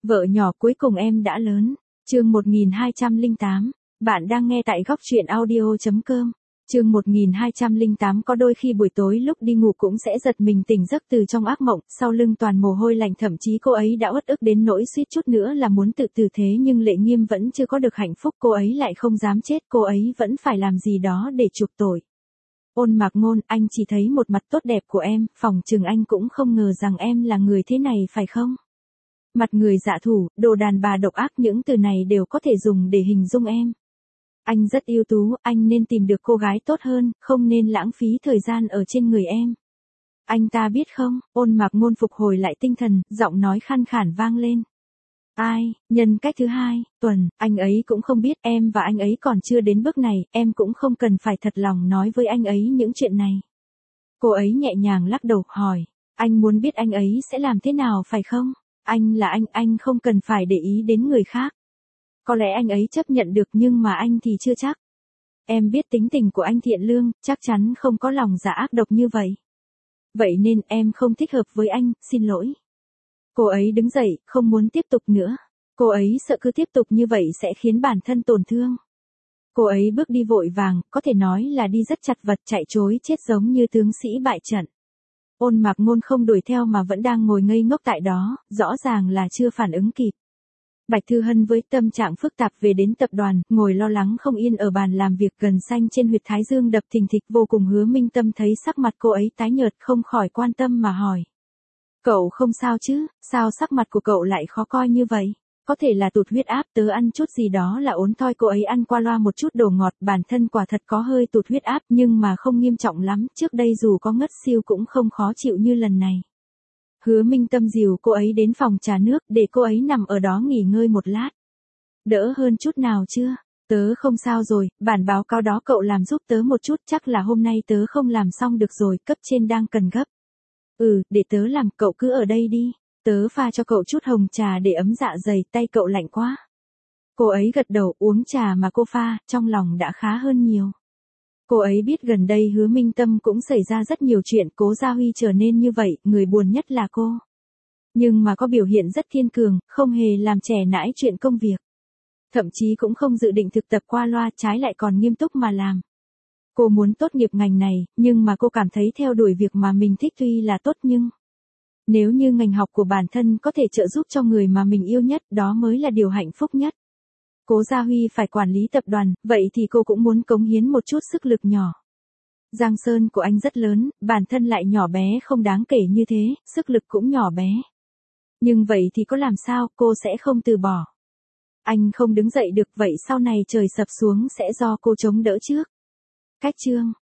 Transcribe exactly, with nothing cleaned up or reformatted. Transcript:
Vợ nhỏ cuối cùng em đã lớn. Chương một nghìn hai trăm lẻ tám. Bạn đang nghe tại góc truyện audio chấm com. Chương một nghìn hai trăm lẻ tám. Có đôi khi buổi tối lúc đi ngủ cũng sẽ giật mình tỉnh giấc từ trong ác mộng, sau lưng toàn mồ hôi lạnh, thậm chí cô ấy đã uất ức đến nỗi suýt chút nữa là muốn tự tử, thế nhưng Lệ Nghiêm vẫn chưa có được hạnh phúc, cô ấy lại không dám chết, cô ấy vẫn phải làm gì đó để chuộc tội. Ôn Mạc Ngôn, anh chỉ thấy một mặt tốt đẹp của em, phỏng chừng anh cũng không ngờ rằng em là người thế này phải không? Mặt người dạ thủ, đồ đàn bà độc ác, những từ này đều có thể dùng để hình dung em. Anh rất ưu tú, anh nên tìm được cô gái tốt hơn, không nên lãng phí thời gian ở trên người em. Anh ta biết không? Ôn Mạc Ngôn phục hồi lại tinh thần, giọng nói khàn khàn vang lên. Ai, nhân cách thứ hai, Tuần, anh ấy cũng không biết, em và anh ấy còn chưa đến bước này, em cũng không cần phải thật lòng nói với anh ấy những chuyện này. Cô ấy nhẹ nhàng lắc đầu, hỏi, anh muốn biết anh ấy sẽ làm thế nào phải không? Anh là anh, anh không cần phải để ý đến người khác. Có lẽ anh ấy chấp nhận được nhưng mà anh thì chưa chắc. Em biết tính tình của anh thiện lương, chắc chắn không có lòng dạ ác độc như vậy. Vậy nên em không thích hợp với anh, xin lỗi. Cô ấy đứng dậy, không muốn tiếp tục nữa. Cô ấy sợ cứ tiếp tục như vậy sẽ khiến bản thân tổn thương. Cô ấy bước đi vội vàng, có thể nói là đi rất chật vật, chạy trối chết giống như tướng sĩ bại trận. Ôn Mạc Ngôn không đuổi theo mà vẫn đang ngồi ngây ngốc tại đó, rõ ràng là chưa phản ứng kịp. Bạch Thư Hân với tâm trạng phức tạp về đến tập đoàn, ngồi lo lắng không yên ở bàn làm việc, gần xanh trên huyệt thái dương đập thình thịch vô cùng. Hứa Minh Tâm thấy sắc mặt cô ấy tái nhợt không khỏi quan tâm mà hỏi. Cậu không sao chứ, sao sắc mặt của cậu lại khó coi như vậy? Có thể là tụt huyết áp, tớ ăn chút gì đó là ốn thôi. Cô ấy ăn qua loa một chút đồ ngọt, bản thân quả thật có hơi tụt huyết áp nhưng mà không nghiêm trọng lắm, trước đây dù có ngất siêu cũng không khó chịu như lần này. Hứa Minh Tâm dìu cô ấy đến phòng trà nước để cô ấy nằm ở đó nghỉ ngơi một lát. Đỡ hơn chút nào chưa? Tớ không sao rồi, bản báo cáo đó cậu làm giúp tớ một chút, chắc là hôm nay tớ không làm xong được rồi, cấp trên đang cần gấp. Ừ, để tớ làm, cậu cứ ở đây đi. Tớ pha cho cậu chút hồng trà để ấm dạ dày, tay cậu lạnh quá. Cô ấy gật đầu, uống trà mà cô pha, trong lòng đã khá hơn nhiều. Cô ấy biết gần đây Hứa Minh Tâm cũng xảy ra rất nhiều chuyện, Cố Gia Huy trở nên như vậy, người buồn nhất là cô. Nhưng mà có biểu hiện rất kiên cường, không hề làm trẻ nãi chuyện công việc. Thậm chí cũng không dự định thực tập qua loa, trái lại còn nghiêm túc mà làm. Cô muốn tốt nghiệp ngành này, nhưng mà cô cảm thấy theo đuổi việc mà mình thích tuy là tốt nhưng... Nếu như ngành học của bản thân có thể trợ giúp cho người mà mình yêu nhất, đó mới là điều hạnh phúc nhất. Cố Gia Huy phải quản lý tập đoàn, vậy thì cô cũng muốn cống hiến một chút sức lực nhỏ. Giang sơn của anh rất lớn, bản thân lại nhỏ bé không đáng kể như thế, sức lực cũng nhỏ bé. Nhưng vậy thì có làm sao, cô sẽ không từ bỏ. Anh không đứng dậy được, vậy sau này trời sập xuống sẽ do cô chống đỡ trước. Cách chương